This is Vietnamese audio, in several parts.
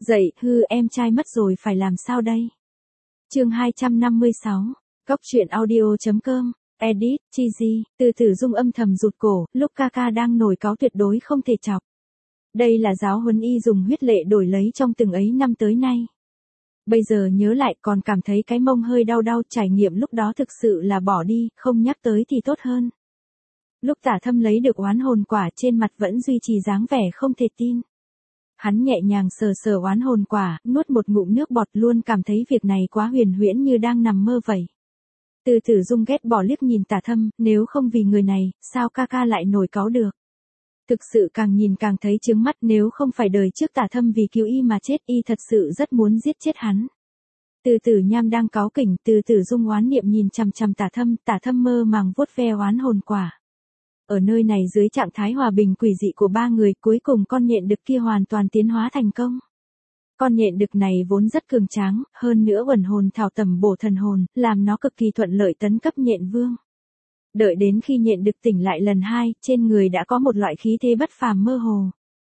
Dậy, em trai mất rồi phải làm sao đây? Chương 256, Góc truyện audio.com, edit, Chizy, Từ Tử Dung âm thầm rụt cổ, lúc ca đang nổi cáu tuyệt đối không thể chọc. Đây là giáo huấn y dùng huyết lệ đổi lấy trong từng ấy năm tới nay. Bây giờ nhớ lại còn cảm thấy cái mông hơi đau trải nghiệm lúc đó thực sự là bỏ đi, không nhắc tới thì tốt hơn. Lúc Tả Thâm lấy được oán hồn quả trên mặt vẫn duy trì dáng vẻ không thể tin. Hắn nhẹ nhàng sờ oán hồn quả, nuốt một ngụm nước bọt luôn cảm thấy việc này quá huyền huyễn như đang nằm mơ vậy. Từ Tử Dung ghét bỏ liếc nhìn Tả Thâm, nếu không vì người này, sao ca lại nổi cáu được. Thực sự càng nhìn càng thấy chướng mắt, nếu không phải đời trước Tả Thâm vì cứu y mà chết, y thật sự rất muốn giết chết hắn. Từ Tử Nham đang cáu kỉnh, Từ Tử Dung oán niệm nhìn chằm chằm Tả Thâm mơ màng vuốt ve oán hồn quả. Ở nơi này dưới trạng thái hòa bình quỷ dị của ba người, cuối cùng con nhện đực kia hoàn toàn tiến hóa thành công. Con nhện đực này vốn rất cường tráng, hơn nữa uẩn hồn thảo tẩm bổ thần hồn, làm nó cực kỳ thuận lợi tấn cấp nhện vương. Đợi đến khi nhện đực tỉnh lại lần 2, trên người đã có một loại khí thế bất phàm mơ hồ.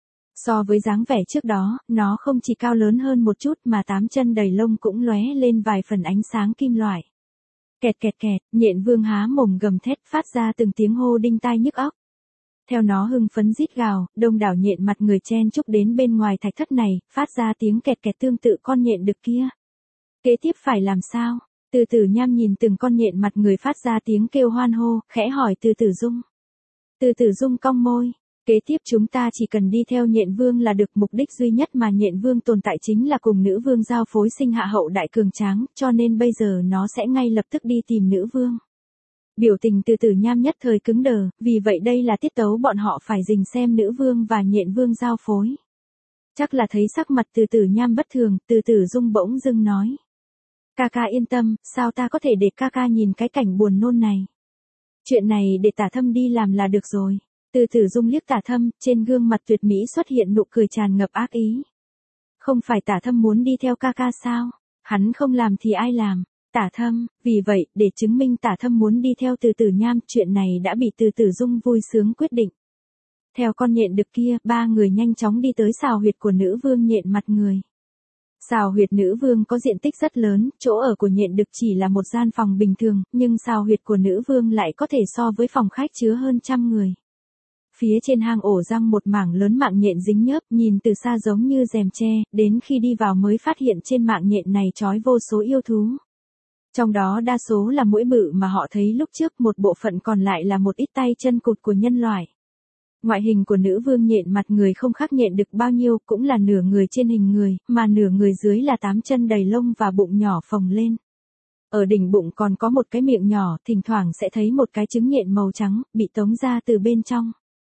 So với dáng vẻ trước đó, nó không chỉ cao lớn hơn một chút mà 8 chân đầy lông cũng lóe lên vài phần ánh sáng kim loại. Kẹt kẹt kẹt, nhện vương há mồm gầm thét phát ra từng tiếng hô đinh tai nhức óc. Theo nó hưng phấn rít gào, đông đảo nhện mặt người chen chúc đến bên ngoài thạch thất này, phát ra tiếng kẹt kẹt tương tự con nhện đực kia. Kế tiếp phải làm sao? Từ Tử Nham nhìn từng con nhện mặt người phát ra tiếng kêu hoan hô, khẽ hỏi Từ Tử Dung. Từ Tử Dung cong môi. Kế tiếp chúng ta chỉ cần đi theo nhện vương là được, mục đích duy nhất mà nhện vương tồn tại chính là cùng nữ vương giao phối sinh hạ hậu đại cường tráng, cho nên bây giờ nó sẽ ngay lập tức đi tìm nữ vương. Biểu tình Từ Tử Nham nhất thời cứng đờ, vì vậy đây là tiết tấu bọn họ phải dình xem nữ vương và nhện vương giao phối. Chắc là thấy sắc mặt Từ Tử Nham bất thường, Từ Tử Dung bỗng dưng nói. Ca yên tâm, sao ta có thể để ca nhìn cái cảnh buồn nôn này. Chuyện này để Tả Thâm đi làm là được rồi. Từ Tử Dung liếc Tả Thâm, trên gương mặt tuyệt mỹ xuất hiện nụ cười tràn ngập ác ý. Không phải Tả Thâm muốn đi theo ca sao? Hắn không làm thì ai làm? Tả Thâm, vì vậy, để chứng minh Tả Thâm muốn đi theo Từ Tử Nham, chuyện này đã bị Từ Tử Dung vui sướng quyết định. Theo con nhện đực kia, ba người nhanh chóng đi tới sào huyệt của nữ vương nhện mặt người. Sào huyệt nữ vương có diện tích rất lớn, chỗ ở của nhện đực chỉ là một gian phòng bình thường, nhưng sào huyệt của nữ vương lại có thể so với phòng khách chứa hơn 100 người. Phía trên hang ổ răng một mảng lớn mạng nhện dính nhớp, nhìn từ xa giống như rèm tre, đến khi đi vào mới phát hiện trên mạng nhện này trói vô số yêu thú. Trong đó đa số là muỗi bự mà họ thấy lúc trước, một bộ phận còn lại là một ít tay chân cụt của nhân loại. Ngoại hình của nữ vương nhện mặt người không khác nhện đực bao nhiêu, cũng là nửa người trên hình người, mà nửa người dưới là 8 chân đầy lông và bụng nhỏ phồng lên. Ở đỉnh bụng còn có một cái miệng nhỏ, thỉnh thoảng sẽ thấy một cái trứng nhện màu trắng, bị tống ra từ bên trong.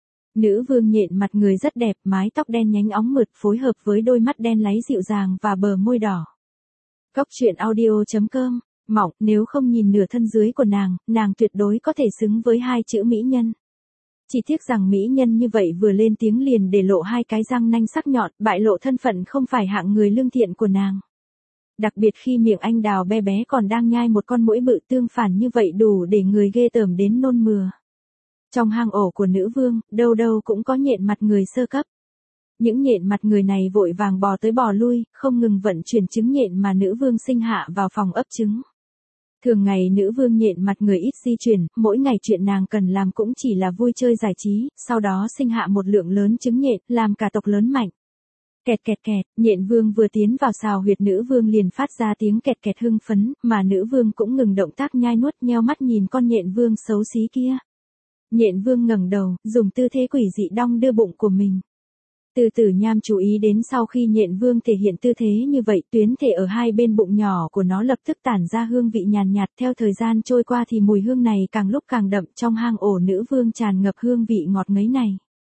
Nữ vương nhện mặt người rất đẹp, mái tóc đen nhánh óng mượt phối hợp với đôi mắt đen láy dịu dàng và bờ môi đỏ. Góc truyện audio.com, mỏng, nếu không nhìn nửa thân dưới của nàng tuyệt đối có thể xứng với 2 chữ mỹ nhân. Chỉ tiếc rằng mỹ nhân như vậy vừa lên tiếng liền để lộ 2 cái răng nanh sắc nhọn, bại lộ thân phận không phải hạng người lương thiện của nàng. Đặc biệt khi miệng anh đào bé bé còn đang nhai một con muỗi bự, tương phản như vậy đủ để người ghê tởm đến nôn mửa. Trong hang ổ của nữ vương, đâu đâu cũng có nhện mặt người sơ cấp. Những nhện mặt người này vội vàng bò tới bò lui, không ngừng vận chuyển trứng nhện mà nữ vương sinh hạ vào phòng ấp trứng. Thường ngày nữ vương nhện mặt người ít di chuyển, mỗi ngày chuyện nàng cần làm cũng chỉ là vui chơi giải trí, sau đó sinh hạ một lượng lớn trứng nhện, làm cả tộc lớn mạnh. Kẹt kẹt kẹt, nhện vương vừa tiến vào sào huyệt nữ vương liền phát ra tiếng kẹt kẹt hưng phấn, mà nữ vương cũng ngừng động tác nhai nuốt, nheo mắt nhìn con nhện vương xấu xí kia. Nhện vương ngẩng đầu, dùng tư thế quỷ dị đong đưa bụng của mình. Từ Tử Nham chú ý đến sau khi nhện vương thể hiện tư thế như vậy, tuyến thể ở hai bên bụng nhỏ của nó lập tức tản ra hương vị nhàn nhạt, theo thời gian trôi qua thì mùi hương này càng lúc càng đậm, trong hang ổ nữ vương tràn ngập hương vị ngọt ngấy này.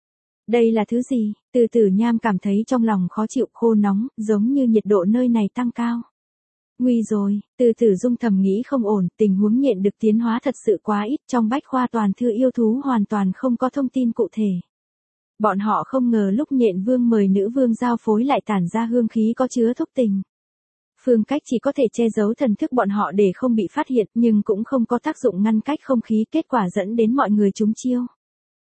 Đây là thứ gì? Từ Tử Nham cảm thấy trong lòng khó chịu, khô nóng, giống như nhiệt độ nơi này tăng cao. Nguy rồi, Từ Tử Dung thầm nghĩ không ổn, tình huống nhện đực tiến hóa thật sự quá ít, trong bách khoa toàn thư yêu thú hoàn toàn không có thông tin cụ thể. Bọn họ không ngờ lúc nhện vương mời nữ vương giao phối lại tản ra hương khí có chứa thúc tình. Phương cách chỉ có thể che giấu thần thức bọn họ để không bị phát hiện, nhưng cũng không có tác dụng ngăn cách không khí, kết quả dẫn đến mọi người trúng chiêu.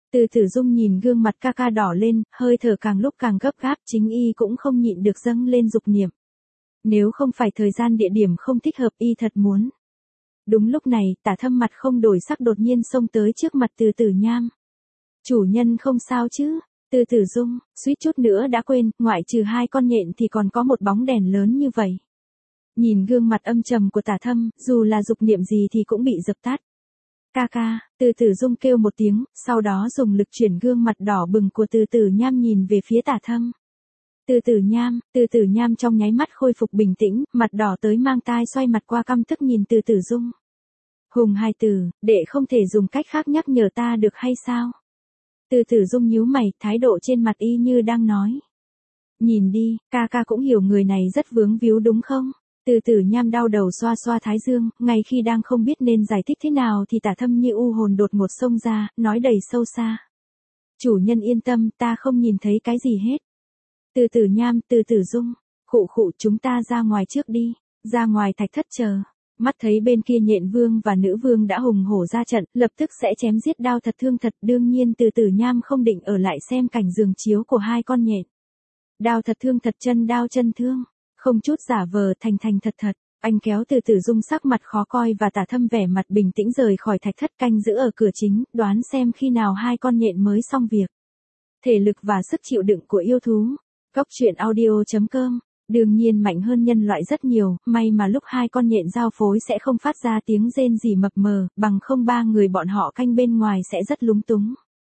Từ Tử Dung nhìn gương mặt ca ca đỏ lên, hơi thở càng lúc càng gấp gáp, chính y cũng không nhịn được dâng lên dục niệm. Nếu không phải thời gian địa điểm không thích hợp, y thật muốn. Đúng lúc này, Tả Thâm mặt không đổi sắc đột nhiên xông tới trước mặt Từ Tử Nham. Chủ nhân không sao chứ? Từ Tử Dung, suýt chút nữa đã quên, ngoại trừ 2 con nhện thì còn có một bóng đèn lớn như vậy. Nhìn gương mặt âm trầm của Tả Thâm, dù là dục niệm gì thì cũng bị dập tắt. Ca ca, Từ Tử Dung kêu một tiếng, sau đó dùng lực chuyển gương mặt đỏ bừng của Từ Tử Nham nhìn về phía Tả Thâm. Từ Tử Nham trong nháy mắt khôi phục bình tĩnh, mặt đỏ tới mang tai xoay mặt qua căm tức nhìn Từ Tử Dung. Hùng hai tử, đệ không thể dùng cách khác nhắc nhở ta được hay sao? Từ Tử Dung nhíu mày, thái độ trên mặt y như đang nói. Nhìn đi, ca ca cũng hiểu người này rất vướng víu đúng không? Từ Tử Nham đau đầu xoa xoa thái dương, ngay khi đang không biết nên giải thích thế nào thì Tả Thâm như u hồn đột ngột xông ra, nói đầy sâu xa. Chủ nhân yên tâm, ta không nhìn thấy cái gì hết. Từ Tử Nham, Từ Tử Dung, khụ chúng ta ra ngoài trước đi, ra ngoài thạch thất chờ. Mắt thấy bên kia nhện vương và nữ vương đã hùng hổ ra trận, lập tức sẽ chém giết đao thật thương thật, đương nhiên Từ Tử Nham không định ở lại xem cảnh giường chiếu của 2 con nhện. Đao thật thương thật, chân đao chân thương, không chút giả vờ, thành thật thật. Anh kéo Từ Tử Dung sắc mặt khó coi và Tả Thâm vẻ mặt bình tĩnh rời khỏi thạch thất, canh giữ ở cửa chính, đoán xem khi nào 2 con nhện mới xong việc. Thể lực và sức chịu đựng của yêu thú. Góc truyện audio.com. Đương nhiên mạnh hơn nhân loại rất nhiều, may mà lúc 2 con nhện giao phối sẽ không phát ra tiếng rên rỉ mập mờ, bằng không 3 người bọn họ canh bên ngoài sẽ rất lúng túng.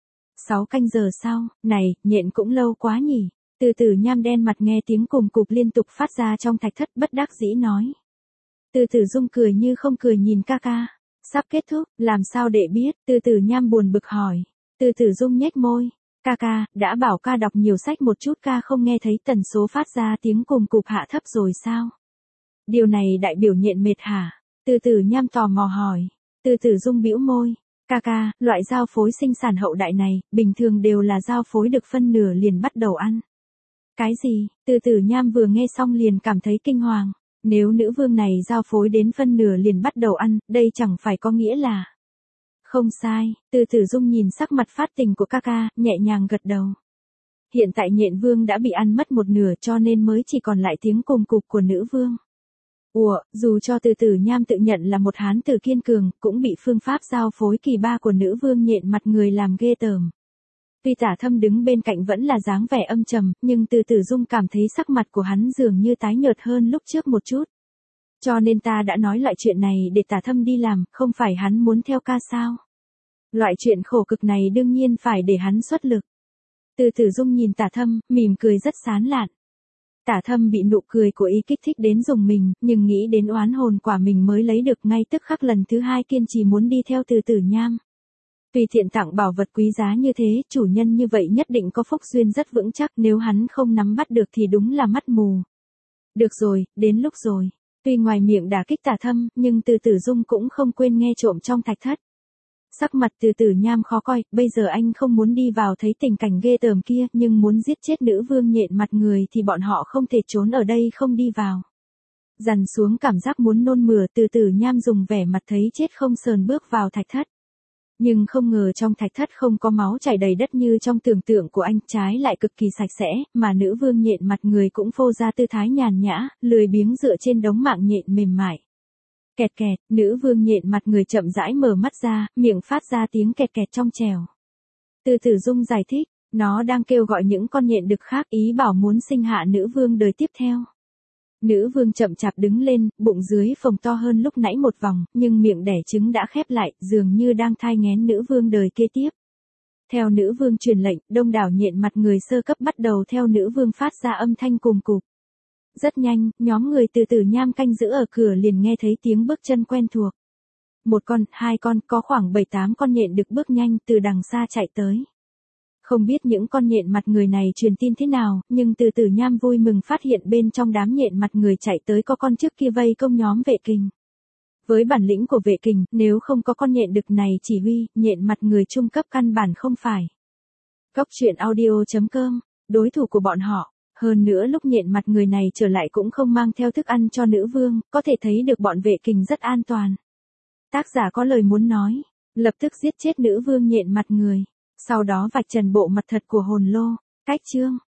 6 canh giờ sau, này, nhện cũng lâu quá nhỉ. Từ Tử Nham đen mặt nghe tiếng cùng cục liên tục phát ra trong thạch thất, bất đắc dĩ nói. Từ Tử Dung cười như không cười nhìn ca ca. Sắp kết thúc, làm sao để biết? Từ Tử Nham buồn bực hỏi. Từ Tử Dung nhếch môi. Ca ca, đã bảo ca đọc nhiều sách một chút, ca không nghe thấy tần số phát ra tiếng cùng cục hạ thấp rồi sao? Điều này đại biểu nhện mệt hả? Từ Tử Nham tò mò hỏi. Từ Tử Dung bĩu môi. Ca ca, loại giao phối sinh sản hậu đại này, bình thường đều là giao phối được phân nửa liền bắt đầu ăn. Cái gì? Từ Tử Nham vừa nghe xong liền cảm thấy kinh hoàng. Nếu nữ vương này giao phối đến phân nửa liền bắt đầu ăn, đây chẳng phải có nghĩa là... Không sai, Từ Tử Dung nhìn sắc mặt phát tình của ca ca, nhẹ nhàng gật đầu. Hiện tại nhện vương đã bị ăn mất một nửa cho nên mới chỉ còn lại tiếng cùng cục của nữ vương. Ủa, dù cho Từ Tử Nham tự nhận là một hán tử kiên cường, cũng bị phương pháp giao phối kỳ ba của nữ vương nhện mặt người làm ghê tởm. Tuy Tả Thâm đứng bên cạnh vẫn là dáng vẻ âm trầm, nhưng Từ Tử Dung cảm thấy sắc mặt của hắn dường như tái nhợt hơn lúc trước một chút. Cho nên ta đã nói loại chuyện này để Tả Thâm đi làm, không phải hắn muốn theo ca sao. Loại chuyện khổ cực này đương nhiên phải để hắn xuất lực. Từ Tử Dung nhìn Tả Thâm, mỉm cười rất sán lạn. Tả Thâm bị nụ cười của ý kích thích đến rùng mình, nhưng nghĩ đến oán hồn quả mình mới lấy được ngay tức khắc lần thứ 2 kiên trì muốn đi theo Từ Tử Nham. Vì thiện tặng bảo vật quý giá như thế, chủ nhân như vậy nhất định có phúc duyên rất vững chắc, nếu hắn không nắm bắt được thì đúng là mắt mù. Được rồi, đến lúc rồi. Tuy ngoài miệng đả kích Tả Thâm, nhưng Từ Tử Dung cũng không quên nghe trộm trong thạch thất. Sắc mặt Từ Tử Nham khó coi, bây giờ anh không muốn đi vào thấy tình cảnh ghê tởm kia, nhưng muốn giết chết nữ vương nhện mặt người thì bọn họ không thể trốn ở đây không đi vào. Dằn xuống cảm giác muốn nôn mửa, Từ Tử Nham dùng vẻ mặt thấy chết không sờn bước vào thạch thất. Nhưng không ngờ trong thạch thất không có máu chảy đầy đất như trong tưởng tượng của anh, trái lại cực kỳ sạch sẽ, mà nữ vương nhện mặt người cũng phô ra tư thái nhàn nhã, lười biếng dựa trên đống mạng nhện mềm mại. Kẹt kẹt, nữ vương nhện mặt người chậm rãi mở mắt ra, miệng phát ra tiếng kẹt kẹt trong trẻo. Từ Tử Dung giải thích, nó đang kêu gọi những con nhện đực khác, ý bảo muốn sinh hạ nữ vương đời tiếp theo. Nữ vương chậm chạp đứng lên, bụng dưới phồng to hơn lúc nãy một vòng, nhưng miệng đẻ trứng đã khép lại, dường như đang thai nghén nữ vương đời kế tiếp. Theo nữ vương truyền lệnh, đông đảo nhện mặt người sơ cấp bắt đầu theo nữ vương phát ra âm thanh cùng cục. Rất nhanh, nhóm người Từ Tử Nham canh giữ ở cửa liền nghe thấy tiếng bước chân quen thuộc. 1 con, 2 con, có khoảng 7-8 con nhện đực bước nhanh từ đằng xa chạy tới. Không biết những con nhện mặt người này truyền tin thế nào, nhưng Từ Tử Nham vui mừng phát hiện bên trong đám nhện mặt người chạy tới có con trước kia vây công nhóm vệ kình. Với bản lĩnh của vệ kình, nếu không có con nhện đực này chỉ huy, nhện mặt người trung cấp căn bản không phải. Góc truyện audio.com, đối thủ của bọn họ. Hơn nữa lúc nhện mặt người này trở lại cũng không mang theo thức ăn cho nữ vương, có thể thấy được bọn vệ kình rất an toàn. Tác giả có lời muốn nói, lập tức giết chết nữ vương nhện mặt người. Sau đó vạch trần bộ mặt thật của hồn lô. Cách chương